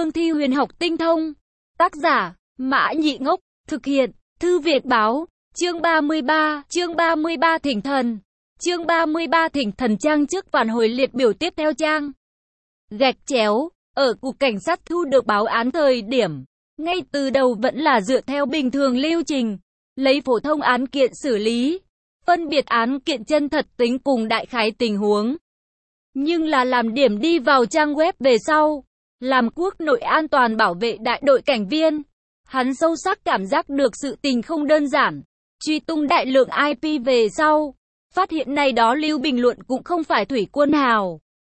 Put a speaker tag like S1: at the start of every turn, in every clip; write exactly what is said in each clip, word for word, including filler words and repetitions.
S1: cương thi huyền học tinh thông. Tác giả, Mã Nhị Ngốc, thực hiện, Thư Việt Báo, chương ba mươi ba, chương ba mươi ba Thỉnh Thần, chương ba mươi ba Thỉnh Thần trang trước phản hồi liệt biểu tiếp theo trang. Gạch chéo, ở Cục Cảnh sát thu được báo án thời điểm, ngay từ đầu vẫn là dựa theo bình thường lưu trình, lấy phổ thông án kiện xử lý, phân biệt án kiện chân thật tính cùng đại khái tình huống. Nhưng là làm điểm đi vào trang web về sau, làm quốc nội an toàn bảo vệ đại đội cảnh viên, hắn sâu sắc cảm giác được sự tình không đơn giản, truy tung đại lượng i pê về sau, phát hiện này đó lưu bình luận cũng không phải thủy quân hào,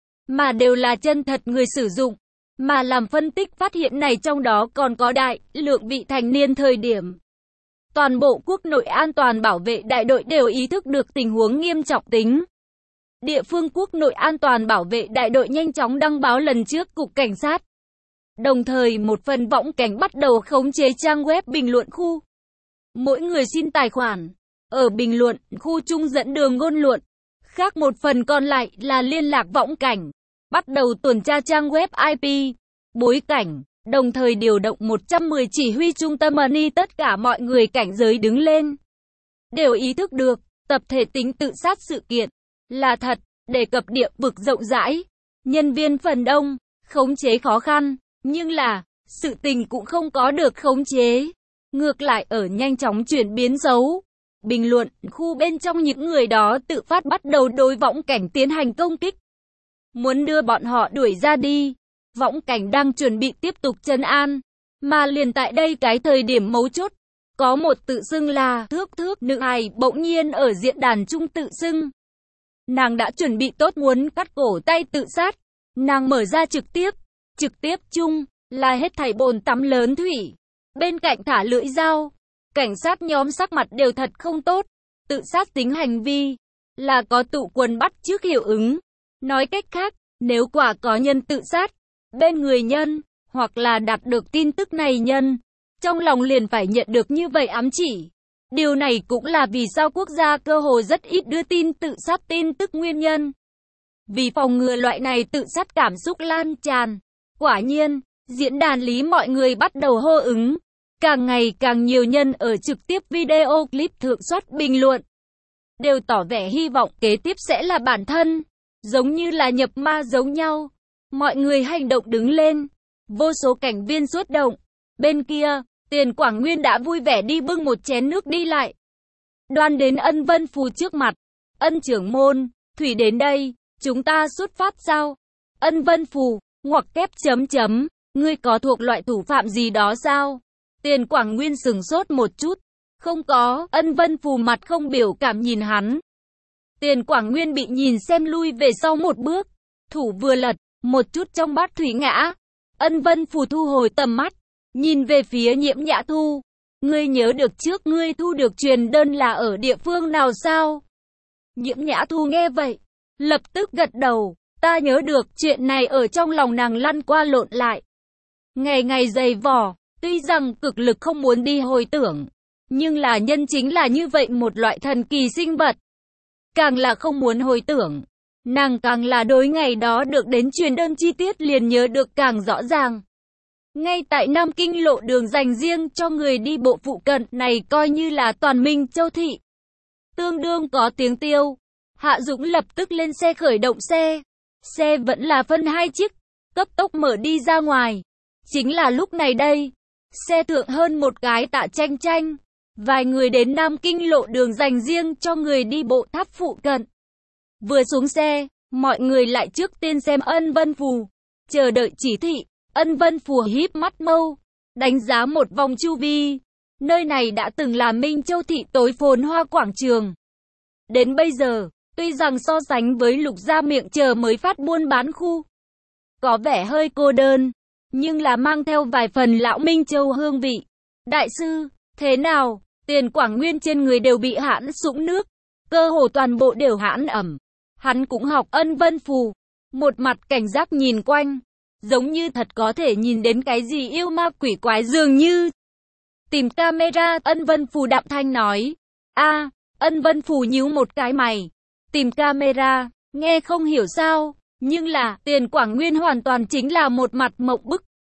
S1: mà đều là chân thật người sử dụng, mà làm phân tích phát hiện này trong đó còn có đại lượng vị thành niên thời điểm. Toàn bộ quốc nội an toàn bảo vệ đại đội đều ý thức được tình huống nghiêm trọng tính. Địa phương quốc nội an toàn bảo vệ đại đội nhanh chóng đăng báo lần trước Cục Cảnh sát. Đồng thời một phần võng cảnh bắt đầu khống chế trang web bình luận khu. Mỗi người xin tài khoản, ở bình luận khu chung dẫn đường ngôn luận. Khác một phần còn lại là liên lạc võng cảnh, bắt đầu tuần tra trang web i pê, bối cảnh, đồng thời điều động một trăm mười chỉ huy trung tâm money tất cả mọi người cảnh giới đứng lên. Đều ý thức được, tập thể tính tự sát sự kiện là thật, đề cập địa vực rộng rãi, nhân viên phần đông, khống chế khó khăn, nhưng là, sự tình cũng không có được khống chế. Ngược lại ở nhanh chóng chuyển biến xấu. Bình luận, khu bên trong những người đó tự phát bắt đầu đối võng cảnh tiến hành công kích. Muốn đưa bọn họ đuổi ra đi. Võng cảnh đang chuẩn bị tiếp tục trấn an. Mà liền tại đây cái thời điểm mấu chốt, có một tự xưng là thước thước nữ hài bỗng nhiên ở diễn đàn chung tự xưng. Nàng đã chuẩn bị tốt muốn cắt cổ tay tự sát. Nàng mở ra trực tiếp. Trực tiếp chung là hết thảy bồn tắm lớn thủy. Bên cạnh thả lưỡi dao. Cảnh sát nhóm sắc mặt đều thật không tốt. Tự sát tính hành vi là có tụ quần bắt trước hiệu ứng. Nói cách khác, nếu quả có nhân tự sát, bên người nhân, hoặc là đạt được tin tức này nhân, trong lòng liền phải nhận được như vậy ám chỉ. Điều này cũng là vì sao quốc gia cơ hồ rất ít đưa tin tự sát tin tức nguyên nhân. Vì phòng ngừa loại này tự sát cảm xúc lan tràn. Quả nhiên, diễn đàn lý mọi người bắt đầu hô ứng. Càng ngày càng nhiều nhân ở trực tiếp video clip thượng soát bình luận. Đều tỏ vẻ hy vọng kế tiếp sẽ là bản thân. Giống như là nhập ma giống nhau. Mọi người hành động đứng lên. Vô số cảnh viên xuất động. Bên kia, Tiền Quảng Nguyên đã vui vẻ đi bưng một chén nước đi lại. Đoan đến Ân Vân Phù trước mặt. Ân trưởng môn, Thủy đến đây, chúng ta xuất phát sao? Ân Vân Phù, ngoặc kép chấm chấm, ngươi có thuộc loại thủ phạm gì đó sao? Tiền Quảng Nguyên sừng sốt một chút. Không có, Ân Vân Phù mặt không biểu cảm nhìn hắn. Tiền Quảng Nguyên bị nhìn xem lui về sau một bước. Thủ vừa lật, một chút trong bát thủy ngã. Ân Vân Phù thu hồi tầm mắt. Nhìn về phía Nhiễm Nhã Thu. Ngươi nhớ được trước ngươi thu được truyền đơn là ở địa phương nào sao? Nhiễm Nhã Thu nghe vậy. Lập tức gật đầu. Ta nhớ được chuyện này ở trong lòng nàng lăn qua lộn lại. Ngày ngày dày vò. Tuy rằng cực lực không muốn đi hồi tưởng, nhưng là nhân chính là như vậy một loại thần kỳ sinh vật. Càng là không muốn hồi tưởng, nàng càng là đối ngày đó được đến truyền đơn chi tiết liền nhớ được càng rõ ràng. Ngay tại Nam Kinh lộ đường dành riêng cho người đi bộ phụ cận này coi như là toàn Minh Châu thị. Tương đương có tiếng tiêu, Hạ Dũng lập tức lên xe khởi động xe. Xe vẫn là phân hai chiếc, cấp tốc mở đi ra ngoài. Chính là lúc này đây. Xe thượng hơn một cái Tạ Tranh Tranh. Vài người đến Nam Kinh lộ đường dành riêng cho người đi bộ tháp phụ cận. Vừa xuống xe, mọi người lại trước tiên xem Ân Vân Phù. Chờ đợi chỉ thị, Ân Vân Phù híp mắt mâu. Đánh giá một vòng chu vi. Nơi này đã từng là Minh Châu thị tối phồn hoa quảng trường. Đến bây giờ, tuy rằng so sánh với Lục Gia Miệng chờ mới phát buôn bán khu, có vẻ hơi cô đơn. Nhưng là mang theo vài phần lão Minh Châu hương vị. Đại sư, thế nào? Tiền Quảng Nguyên trên người đều bị hãn sũng nước. Cơ hồ toàn bộ đều hãn ẩm. Hắn cũng học Ân Vân Phù. Một mặt cảnh giác nhìn quanh. Giống như thật có thể nhìn đến cái gì yêu ma quỷ quái dường như. Tìm camera, Ân Vân Phù đạm thanh nói. A, Ân Vân Phù nhíu một cái mày. Tìm camera, nghe không hiểu sao. Nhưng là, Tiền Quảng Nguyên hoàn toàn chính là một mặt mộng bức.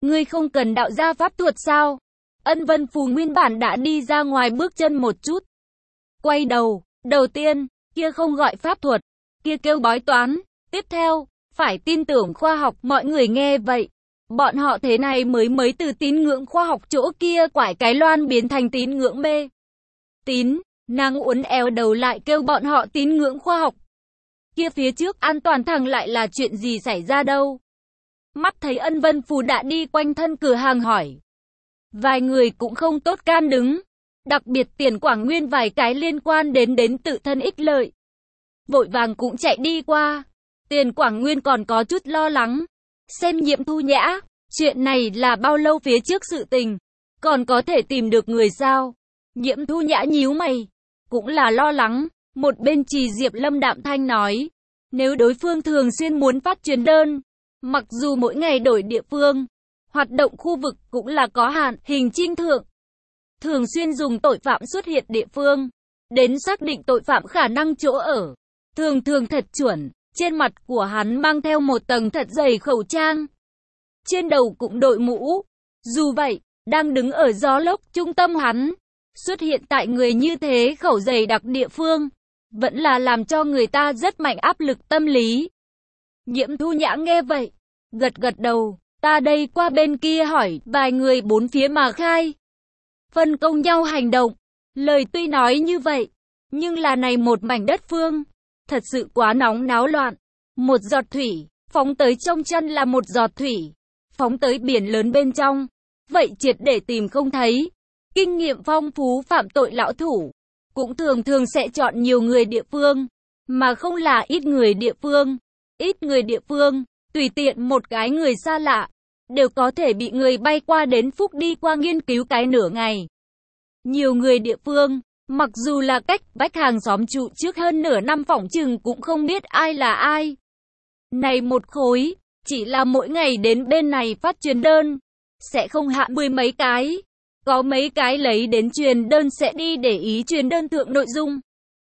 S1: Ngươi không cần đạo gia pháp thuật sao? Ân Vân Phù nguyên bản đã đi ra ngoài bước chân một chút. Quay đầu, đầu tiên, kia không gọi pháp thuật, kia kêu bói toán. Tiếp theo, phải tin tưởng khoa học. Mọi người nghe vậy, bọn họ thế này mới mới từ tín ngưỡng khoa học chỗ kia quải cái loan biến thành tín ngưỡng mê tín. Nàng uốn éo đầu lại kêu bọn họ tín ngưỡng khoa học. Kia phía trước an toàn thằng lại là chuyện gì xảy ra đâu? Mắt thấy Ân Vân Phù đã đi quanh thân cửa hàng hỏi. Vài người cũng không tốt can đứng. Đặc biệt Tiền Quảng Nguyên vài cái liên quan đến đến tự thân ích lợi. Vội vàng cũng chạy đi qua. Tiền Quảng Nguyên còn có chút lo lắng. Xem Nhiễm Thu Nhã, chuyện này là bao lâu phía trước sự tình, còn có thể tìm được người sao? Nhiễm Thu Nhã nhíu mày, cũng là lo lắng. Một bên Trì Diệp Lâm đạm thanh nói, nếu đối phương thường xuyên muốn phát truyền đơn, mặc dù mỗi ngày đổi địa phương, hoạt động khu vực cũng là có hạn, hình trinh thượng thường xuyên dùng tội phạm xuất hiện địa phương đến xác định tội phạm khả năng chỗ ở, thường thường thật chuẩn. Trên mặt của hắn mang theo một tầng thật dày khẩu trang, trên đầu cũng đội mũ. Dù vậy, đang đứng ở gió lốc trung tâm hắn, xuất hiện tại người như thế khẩu dày đặc địa phương, vẫn là làm cho người ta rất mạnh áp lực tâm lý. Nhiễm Thu Nhã nghe vậy, gật gật đầu, ta đây qua bên kia hỏi, vài người bốn phía mà khai. Phân công nhau hành động, lời tuy nói như vậy, nhưng là này một mảnh đất phương, thật sự quá nóng náo loạn. Một giọt thủy, phóng tới trong chân là một giọt thủy, phóng tới biển lớn bên trong, vậy triệt để tìm không thấy. Kinh nghiệm phong phú phạm tội lão thủ, cũng thường thường sẽ chọn nhiều người địa phương, mà không là ít người địa phương. Ít người địa phương, tùy tiện một cái người xa lạ, đều có thể bị người bay qua đến phúc đi qua nghiên cứu cái nửa ngày. Nhiều người địa phương, mặc dù là cách vách hàng xóm trụ trước hơn nửa năm phỏng chừng cũng không biết ai là ai. Này một khối, chỉ là mỗi ngày đến bên này phát truyền đơn, sẽ không hạ mười mấy cái. Có mấy cái lấy đến truyền đơn sẽ đi để ý truyền đơn thượng nội dung.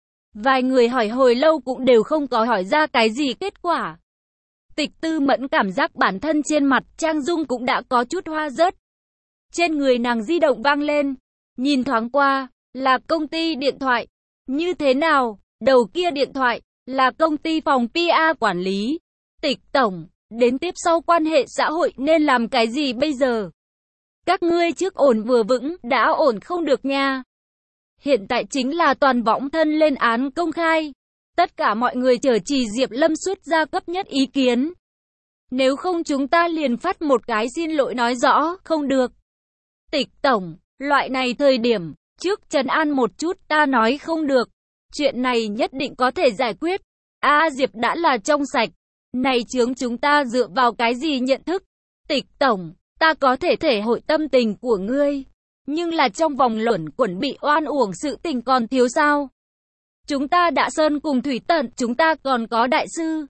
S1: Vài người hỏi hồi lâu cũng đều không có hỏi ra cái gì kết quả. Tịch Tư Mẫn cảm giác bản thân trên mặt trang dung cũng đã có chút hoa rớt. Trên người nàng di động vang lên, nhìn thoáng qua, là công ty điện thoại. Như thế nào, đầu kia điện thoại, là công ty phòng pê e quản lý. Tịch tổng, đến tiếp sau quan hệ xã hội nên làm cái gì bây giờ? Các ngươi trước ổn vừa vững, đã ổn không được nha. Hiện tại chính là toàn võng thân lên án công khai. Tất cả mọi người chờ Trì Diệp Lâm xuất ra cấp nhất ý kiến. Nếu không chúng ta liền phát một cái xin lỗi nói rõ, không được. Tịch tổng, loại này thời điểm, trước trấn an một chút ta nói không được. Chuyện này nhất định có thể giải quyết. A Diệp đã là trong sạch. Này chướng chúng ta dựa vào cái gì nhận thức? Tịch tổng, ta có thể thể hội tâm tình của ngươi. Nhưng là trong vòng luẩn quẩn bị oan uổng sự tình còn thiếu sao? Chúng ta đã sơn cùng thủy tận, chúng ta còn có đại sư.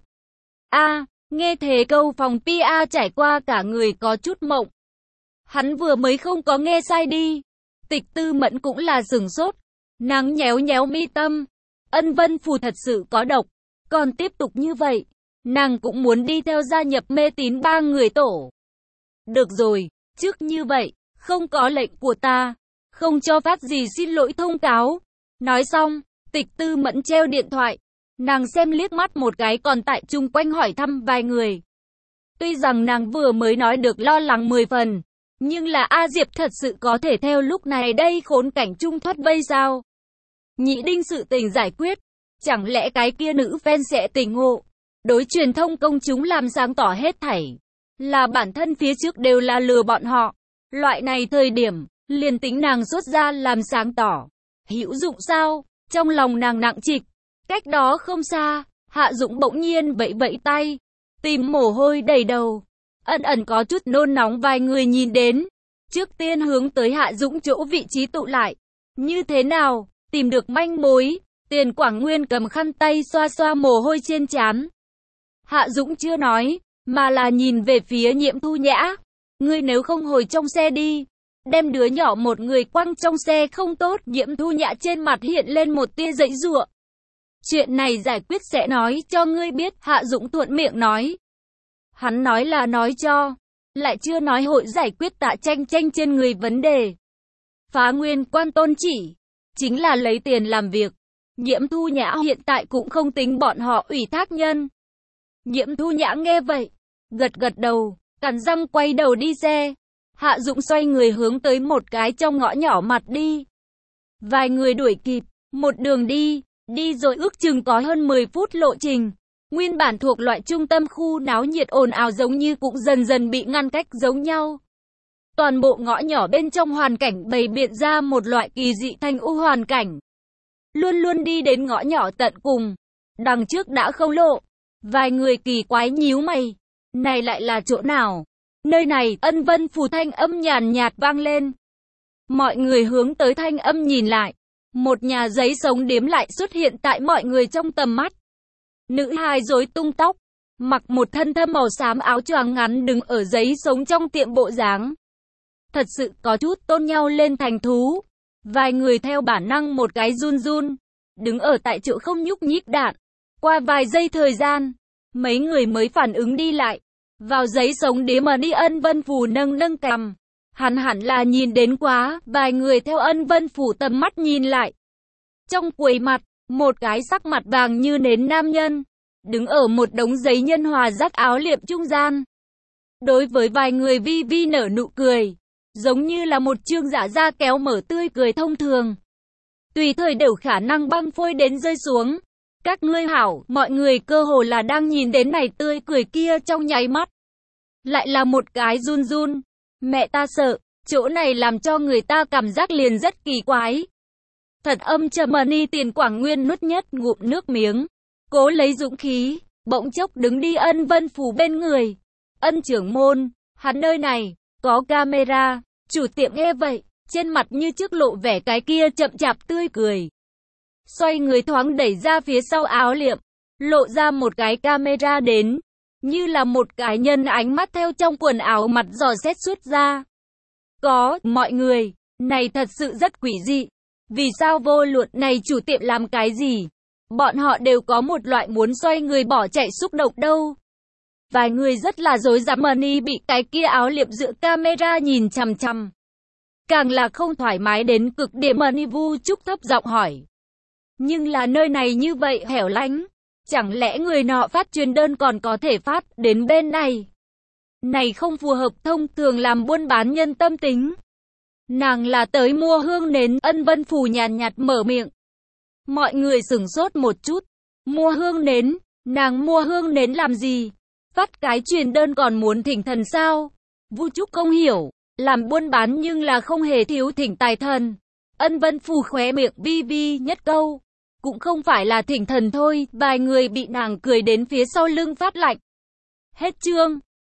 S1: A, nghe thế câu phòng pê e trải qua cả người có chút mộng. Hắn vừa mới không có nghe sai đi. Tịch Tư Mẫn cũng là sửng sốt. Nàng nhéo nhéo mi tâm. Ân Vân Phù thật sự có độc. Còn tiếp tục như vậy, nàng cũng muốn đi theo gia nhập mê tín ba người tổ. Được rồi, trước như vậy, không có lệnh của ta, không cho phát gì xin lỗi thông cáo. Nói xong, Tịch Tư Mẫn treo điện thoại. Nàng xem liếc mắt một cái còn tại chung quanh hỏi thăm vài người. Tuy rằng nàng vừa mới nói được lo lắng mười phần, nhưng là A Diệp thật sự có thể theo lúc này đây khốn cảnh chung thoát vây sao? Nhị Đinh sự tình giải quyết, chẳng lẽ cái kia nữ fan sẽ tỉnh ngộ, đối truyền thông công chúng làm sáng tỏ hết thảy, là bản thân phía trước đều là lừa bọn họ. Loại này thời điểm, liền tính nàng xuất ra làm sáng tỏ, hữu dụng sao? Trong lòng nàng nặng trịch. Cách đó không xa, Hạ Dũng bỗng nhiên vẫy vẫy tay, tìm mồ hôi đầy đầu, ẩn ẩn có chút nôn nóng. Vài người nhìn đến, trước tiên hướng tới Hạ Dũng chỗ vị trí tụ lại. Như thế nào, tìm được manh mối? Tiền Quảng Nguyên cầm khăn tay xoa xoa mồ hôi trên trán. Hạ Dũng chưa nói, mà là nhìn về phía Nhiễm Thu Nhã. Ngươi nếu không hồi trong xe đi, đem đứa nhỏ một người quăng trong xe không tốt. Nhiễm Thu Nhã trên mặt hiện lên một tia giãy giụa. Chuyện này giải quyết sẽ nói cho ngươi biết, Hạ Dũng thuận miệng nói. Hắn nói là nói cho, lại chưa nói hội giải quyết Tạ Tranh Tranh trên người vấn đề. Phá Nguyên Quan tôn chỉ, chính là lấy tiền làm việc. Nhiễm Thu Nhã hiện tại cũng không tính bọn họ ủy thác nhân. Nhiễm Thu Nhã nghe vậy, gật gật đầu, cắn răng quay đầu đi xe. Hạ Dụng xoay người hướng tới một cái trong ngõ nhỏ mặt đi. Vài người đuổi kịp, một đường đi, đi rồi ước chừng có hơn mười phút lộ trình. Nguyên bản thuộc loại trung tâm khu náo nhiệt ồn ào giống như cũng dần dần bị ngăn cách giống nhau. Toàn bộ ngõ nhỏ bên trong hoàn cảnh bày biện ra một loại kỳ dị thanh u hoàn cảnh. Luôn luôn đi đến ngõ nhỏ tận cùng, đằng trước đã không lộ. Vài người kỳ quái nhíu mày, này lại là chỗ nào? Nơi này, Ân Vân Phủ thanh âm nhàn nhạt vang lên. Mọi người hướng tới thanh âm nhìn lại. Một nhà giấy sống điếm lại xuất hiện tại mọi người trong tầm mắt. Nữ hài rối tung tóc, mặc một thân thâm màu xám áo choàng ngắn đứng ở giấy sống trong tiệm bộ dáng. Thật sự có chút tôn nhau lên thành thú. Vài người theo bản năng một cái run run, đứng ở tại chỗ không nhúc nhích đạn. Qua vài giây thời gian, mấy người mới phản ứng đi lại. Vào giấy sống điếm mà đi. Ân Vân Phủ nâng nâng cằm. Hắn hẳn là nhìn đến quá. Vài người theo Ân Vân Phủ tầm mắt nhìn lại. Trong quầy mặt, một cái sắc mặt vàng như nến nam nhân, đứng ở một đống giấy nhân hòa dắt áo liệm trung gian. Đối với vài người vi vi nở nụ cười, giống như là một chương giả da kéo mở tươi cười thông thường. Tùy thời đều khả năng băng phôi đến rơi xuống. Các ngươi hảo, mọi người cơ hồ là đang nhìn đến này tươi cười kia trong nháy mắt. Lại là một cái run run. Mẹ ta sợ, chỗ này làm cho người ta cảm giác liền rất kỳ quái. Thật âm trầm. Ni Tiền Quảng Nguyên nuốt nhất ngụm nước miếng, cố lấy dũng khí, bỗng chốc đứng đi Ân Vân Phủ bên người. Ân trưởng môn, hắn nơi này, có camera. Chủ tiệm nghe vậy, trên mặt như trước lộ vẻ cái kia chậm chạp tươi cười. Xoay người thoáng đẩy ra phía sau áo liệm, lộ ra một cái camera đến, như là một cái nhân ánh mắt theo trong quần áo mặt dò xét xuất ra. Có, mọi người, này thật sự rất quỷ dị. Vì sao vô luận này chủ tiệm làm cái gì? Bọn họ đều có một loại muốn xoay người bỏ chạy xúc động đâu. Vài người rất là dối dám. Money bị cái kia áo liệm dựa camera nhìn chằm chằm. Càng là không thoải mái đến cực điểm. Money vu trúc thấp giọng hỏi. Nhưng là nơi này như vậy hẻo lánh. Chẳng lẽ người nọ phát truyền đơn còn có thể phát đến bên này? Này không phù hợp thông thường làm buôn bán nhân tâm tính. Nàng là tới mua hương nến. Ân Vân Phủ nhàn nhạt mở miệng. Mọi người sửng sốt một chút. Mua hương nến? Nàng mua hương nến làm gì? Phát cái truyền đơn còn muốn thỉnh thần sao? Vu Trúc không hiểu. Làm buôn bán nhưng là không hề thiếu thỉnh tài thần. Ân Vân Phủ khóe miệng vi vi nhất câu. Cũng không phải là thỉnh thần thôi. Vài người bị nàng cười đến phía sau lưng phát lạnh. Hết chương.